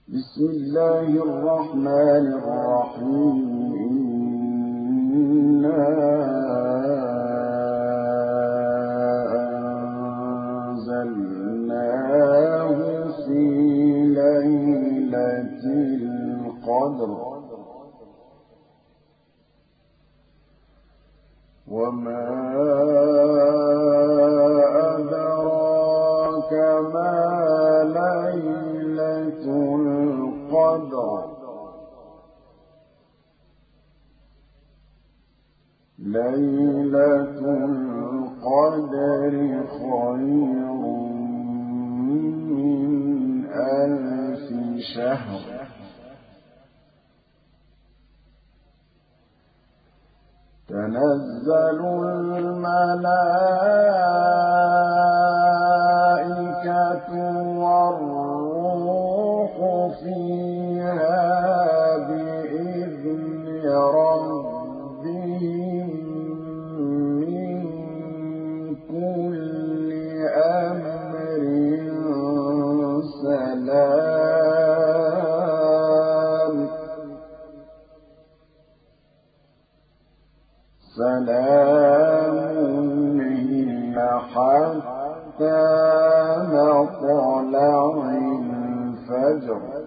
بسم الله الرحمن الرحيم إنا أنزلناه في ليلة القدر وما أدراك ما ليلة القدر ليلة القدر خير من 1000 شهر تنزل الملائكة والروح فيها بإذن ربهم من كل أمر سلام هي حتى مطلع الفجر